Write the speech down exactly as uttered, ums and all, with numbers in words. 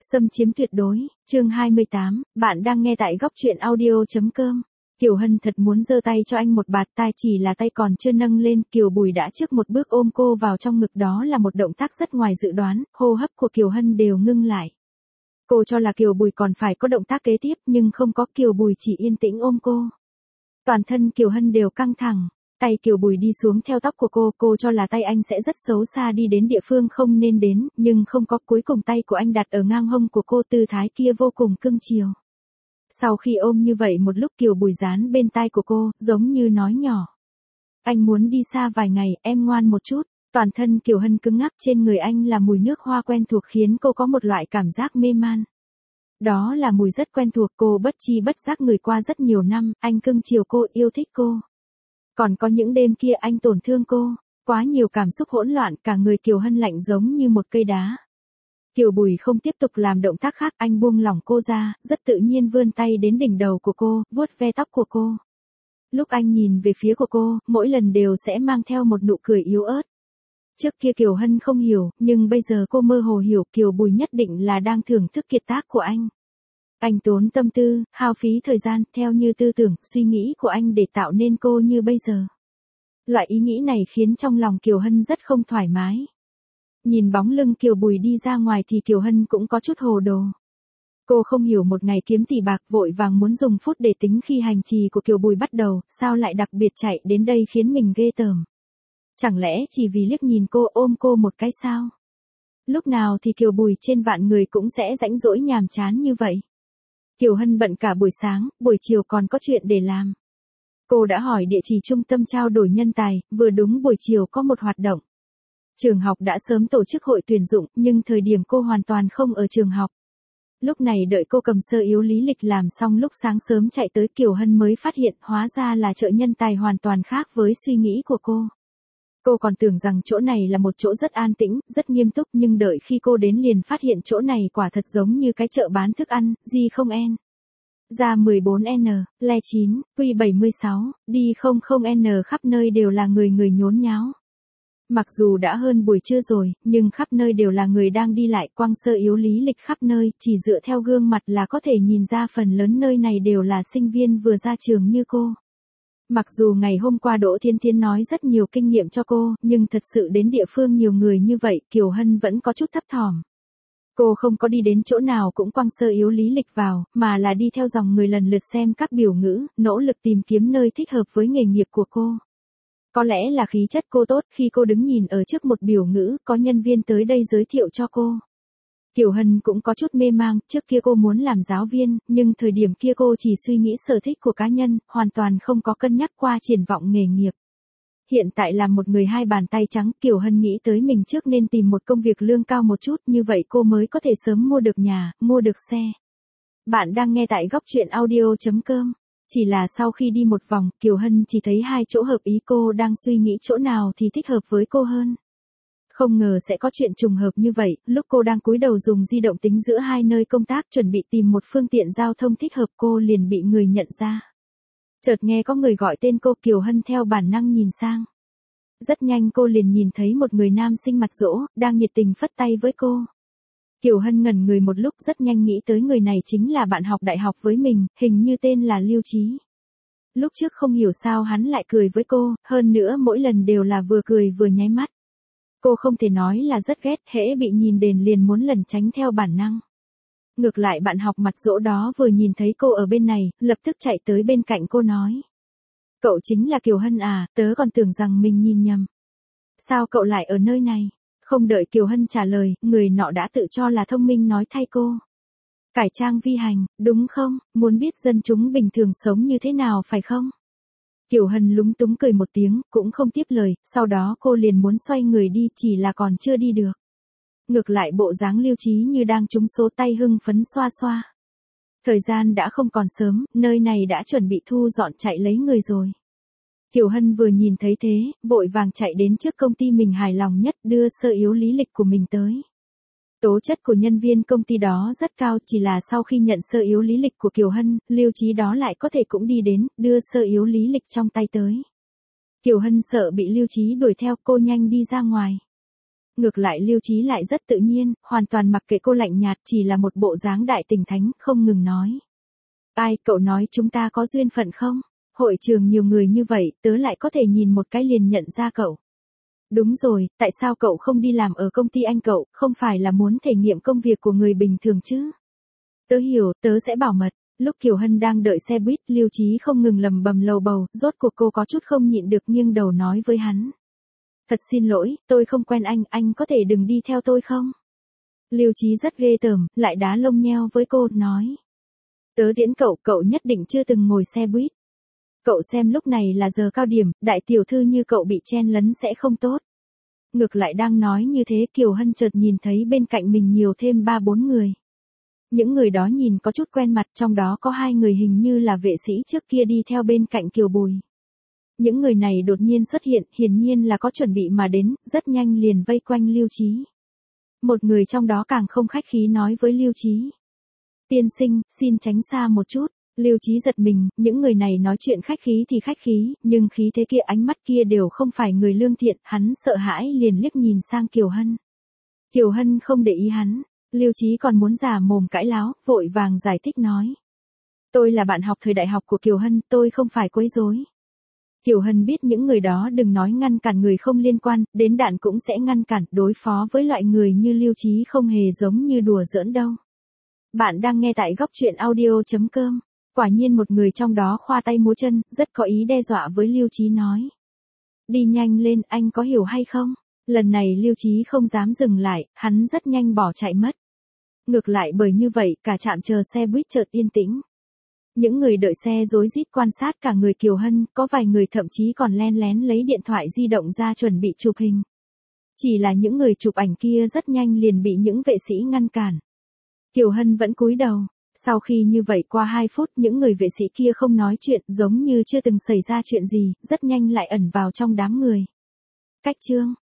Xâm chiếm tuyệt đối, chương hai mươi tám, bạn đang nghe tại góc truyện audio.com. Kiều Hân thật muốn giơ tay cho anh một bạt tai, chỉ là tay còn chưa nâng lên, Kiều Bùi đã trước một bước ôm cô vào trong ngực, đó là một động tác rất ngoài dự đoán, hô hấp của Kiều Hân đều ngưng lại. Cô cho là Kiều Bùi còn phải có động tác kế tiếp nhưng không có, Kiều Bùi chỉ yên tĩnh ôm cô. Toàn thân Kiều Hân đều căng thẳng. Tay Kiều Bùi đi xuống theo tóc của cô, cô cho là tay anh sẽ rất xấu xa đi đến địa phương không nên đến, nhưng không có, cuối cùng tay của anh đặt ở ngang hông của cô, tư thái kia vô cùng cưng chiều. Sau khi ôm như vậy một lúc, Kiều Bùi dán bên tai của cô, giống như nói nhỏ. Anh muốn đi xa vài ngày, em ngoan một chút. Toàn thân Kiều Hân cứng ngắc, trên người anh là mùi nước hoa quen thuộc khiến cô có một loại cảm giác mê man. Đó là mùi rất quen thuộc, cô bất chi bất giác người qua rất nhiều năm, anh cưng chiều cô, yêu thích cô. Còn có những đêm kia anh tổn thương cô, quá nhiều cảm xúc hỗn loạn, cả người Kiều Hân lạnh giống như một cây đá. Kiều Bùi không tiếp tục làm động tác khác, anh buông lỏng cô ra, rất tự nhiên vươn tay đến đỉnh đầu của cô, vuốt ve tóc của cô. Lúc anh nhìn về phía của cô, mỗi lần đều sẽ mang theo một nụ cười yếu ớt. Trước kia Kiều Hân không hiểu, nhưng bây giờ cô mơ hồ hiểu, Kiều Bùi nhất định là đang thưởng thức kiệt tác của anh. Anh tốn tâm tư, hao phí thời gian, theo như tư tưởng, suy nghĩ của anh để tạo nên cô như bây giờ. Loại ý nghĩ này khiến trong lòng Kiều Hân rất không thoải mái. Nhìn bóng lưng Kiều Bùi đi ra ngoài thì Kiều Hân cũng có chút hồ đồ. Cô không hiểu một ngày kiếm tỷ bạc, vội vàng muốn dùng phút để tính khi hành trì của Kiều Bùi bắt đầu, sao lại đặc biệt chạy đến đây khiến mình ghê tởm. Chẳng lẽ chỉ vì liếc nhìn cô, ôm cô một cái sao? Lúc nào thì Kiều Bùi trên vạn người cũng sẽ rãnh rỗi nhàm chán như vậy? Kiều Hân bận cả buổi sáng, buổi chiều còn có chuyện để làm. Cô đã hỏi địa chỉ trung tâm trao đổi nhân tài, vừa đúng buổi chiều có một hoạt động. Trường học đã sớm tổ chức hội tuyển dụng, nhưng thời điểm cô hoàn toàn không ở trường học. Lúc này đợi cô cầm sơ yếu lý lịch làm xong, lúc sáng sớm chạy tới, Kiều Hân mới phát hiện hóa ra là chợ nhân tài hoàn toàn khác với suy nghĩ của cô. Cô còn tưởng rằng chỗ này là một chỗ rất an tĩnh, rất nghiêm túc, nhưng đợi khi cô đến liền phát hiện chỗ này quả thật giống như cái chợ bán thức ăn, G không N. Ra mười bốn N, Le chín, Q bảy mươi sáu, đi không không N, khắp nơi đều là người người nhốn nháo. Mặc dù đã hơn buổi trưa rồi, nhưng khắp nơi đều là người đang đi lại, quăng sơ yếu lý lịch khắp nơi, chỉ dựa theo gương mặt là có thể nhìn ra phần lớn nơi này đều là sinh viên vừa ra trường như cô. Mặc dù ngày hôm qua Đỗ Thiên Thiên nói rất nhiều kinh nghiệm cho cô, nhưng thật sự đến địa phương nhiều người như vậy, Kiều Hân vẫn có chút thấp thỏm. Cô không có đi đến chỗ nào cũng quăng sơ yếu lý lịch vào, mà là đi theo dòng người lần lượt xem các biểu ngữ, nỗ lực tìm kiếm nơi thích hợp với nghề nghiệp của cô. Có lẽ là khí chất cô tốt, khi cô đứng nhìn ở trước một biểu ngữ, có nhân viên tới đây giới thiệu cho cô. Kiều Hân cũng có chút mê mang, trước kia cô muốn làm giáo viên, nhưng thời điểm kia cô chỉ suy nghĩ sở thích của cá nhân, hoàn toàn không có cân nhắc qua triển vọng nghề nghiệp. Hiện tại là một người hai bàn tay trắng, Kiều Hân nghĩ tới mình trước nên tìm một công việc lương cao một chút, như vậy cô mới có thể sớm mua được nhà, mua được xe. Bạn đang nghe tại góc truyện audio.com. Chỉ là sau khi đi một vòng, Kiều Hân chỉ thấy hai chỗ hợp ý, cô đang suy nghĩ chỗ nào thì thích hợp với cô hơn. Không ngờ sẽ có chuyện trùng hợp như vậy, lúc cô đang cúi đầu dùng di động tính giữa hai nơi công tác, chuẩn bị tìm một phương tiện giao thông thích hợp, cô liền bị người nhận ra. Chợt nghe có người gọi tên cô, Kiều Hân theo bản năng nhìn sang. Rất nhanh cô liền nhìn thấy một người nam sinh mặt rỗ, đang nhiệt tình phất tay với cô. Kiều Hân ngẩn người một lúc, rất nhanh nghĩ tới người này chính là bạn học đại học với mình, hình như tên là Lưu Chí. Lúc trước không hiểu sao hắn lại cười với cô, hơn nữa mỗi lần đều là vừa cười vừa nháy mắt. Cô không thể nói là rất ghét, hễ bị nhìn đền liền muốn lẩn tránh theo bản năng. Ngược lại bạn học mặt rỗ đó vừa nhìn thấy cô ở bên này, lập tức chạy tới bên cạnh cô nói. Cậu chính là Kiều Hân à, tớ còn tưởng rằng mình nhìn nhầm. Sao cậu lại ở nơi này? Không đợi Kiều Hân trả lời, người nọ đã tự cho là thông minh nói thay cô. Cải trang vi hành, đúng không? Muốn biết dân chúng bình thường sống như thế nào phải không? Kiều Hân lúng túng cười một tiếng, cũng không tiếp lời, sau đó cô liền muốn xoay người đi, chỉ là còn chưa đi được. Ngược lại bộ dáng Lưu Chí như đang trúng số, tay hưng phấn xoa xoa. Thời gian đã không còn sớm, nơi này đã chuẩn bị thu dọn chạy lấy người rồi. Kiều Hân vừa nhìn thấy thế, vội vàng chạy đến trước công ty mình hài lòng nhất, đưa sơ yếu lý lịch của mình tới. Tố chất của nhân viên công ty đó rất cao, chỉ là sau khi nhận sơ yếu lý lịch của Kiều Hân, Lưu Chí đó lại có thể cũng đi đến, đưa sơ yếu lý lịch trong tay tới. Kiều Hân sợ bị Lưu Chí đuổi theo, cô nhanh đi ra ngoài. Ngược lại Lưu Chí lại rất tự nhiên, hoàn toàn mặc kệ cô lạnh nhạt, chỉ là một bộ dáng đại tình thánh, không ngừng nói. Ai, cậu nói chúng ta có duyên phận không? Hội trường nhiều người như vậy, tớ lại có thể nhìn một cái liền nhận ra cậu. Đúng rồi, tại sao cậu không đi làm ở công ty anh cậu, không phải là muốn thể nghiệm công việc của người bình thường chứ? Tớ hiểu, tớ sẽ bảo mật. Lúc Kiều Hân đang đợi xe buýt, Lưu Chí không ngừng lầm bầm lầu bầu, rốt cuộc cô có chút không nhịn được nghiêng đầu nói với hắn. Thật xin lỗi, tôi không quen anh, anh có thể đừng đi theo tôi không? Lưu Chí rất ghê tởm, lại đá lông nheo với cô, nói. Tớ tiễn cậu, cậu nhất định chưa từng ngồi xe buýt. Cậu xem lúc này là giờ cao điểm, đại tiểu thư như cậu bị chen lấn sẽ không tốt. Ngược lại đang nói như thế, Kiều Hân chợt nhìn thấy bên cạnh mình nhiều thêm ba bốn người. Những người đó nhìn có chút quen mặt, trong đó có hai người hình như là vệ sĩ trước kia đi theo bên cạnh Kiều Bùi. Những người này đột nhiên xuất hiện, hiển nhiên là có chuẩn bị mà đến, rất nhanh liền vây quanh Lưu Chí. Một người trong đó càng không khách khí nói với Lưu Chí. Tiên sinh, xin tránh xa một chút. Lưu Chí giật mình, những người này nói chuyện khách khí thì khách khí, nhưng khí thế kia ánh mắt kia đều không phải người lương thiện, hắn sợ hãi liền liếc nhìn sang Kiều Hân. Kiều Hân không để ý hắn, Lưu Chí còn muốn giả mồm cãi láo, vội vàng giải thích nói. Tôi là bạn học thời đại học của Kiều Hân, tôi không phải quấy rối. Kiều Hân biết những người đó đừng nói ngăn cản người không liên quan, đến đạn cũng sẽ ngăn cản, đối phó với loại người như Lưu Chí không hề giống như đùa giỡn đâu. Bạn đang nghe tại góc truyện audio chấm com. Quả nhiên một người trong đó khoa tay múa chân, rất có ý đe dọa với Lưu Chí nói. Đi nhanh lên, anh có hiểu hay không? Lần này Lưu Chí không dám dừng lại, hắn rất nhanh bỏ chạy mất. Ngược lại bởi như vậy, cả trạm chờ xe buýt chợt yên tĩnh. Những người đợi xe rối rít quan sát cả người Kiều Hân, có vài người thậm chí còn len lén lấy điện thoại di động ra chuẩn bị chụp hình. Chỉ là những người chụp ảnh kia rất nhanh liền bị những vệ sĩ ngăn cản. Kiều Hân vẫn cúi đầu. Sau khi như vậy qua hai phút những người vệ sĩ kia không nói chuyện, giống như chưa từng xảy ra chuyện gì, rất nhanh lại ẩn vào trong đám người. Cách chương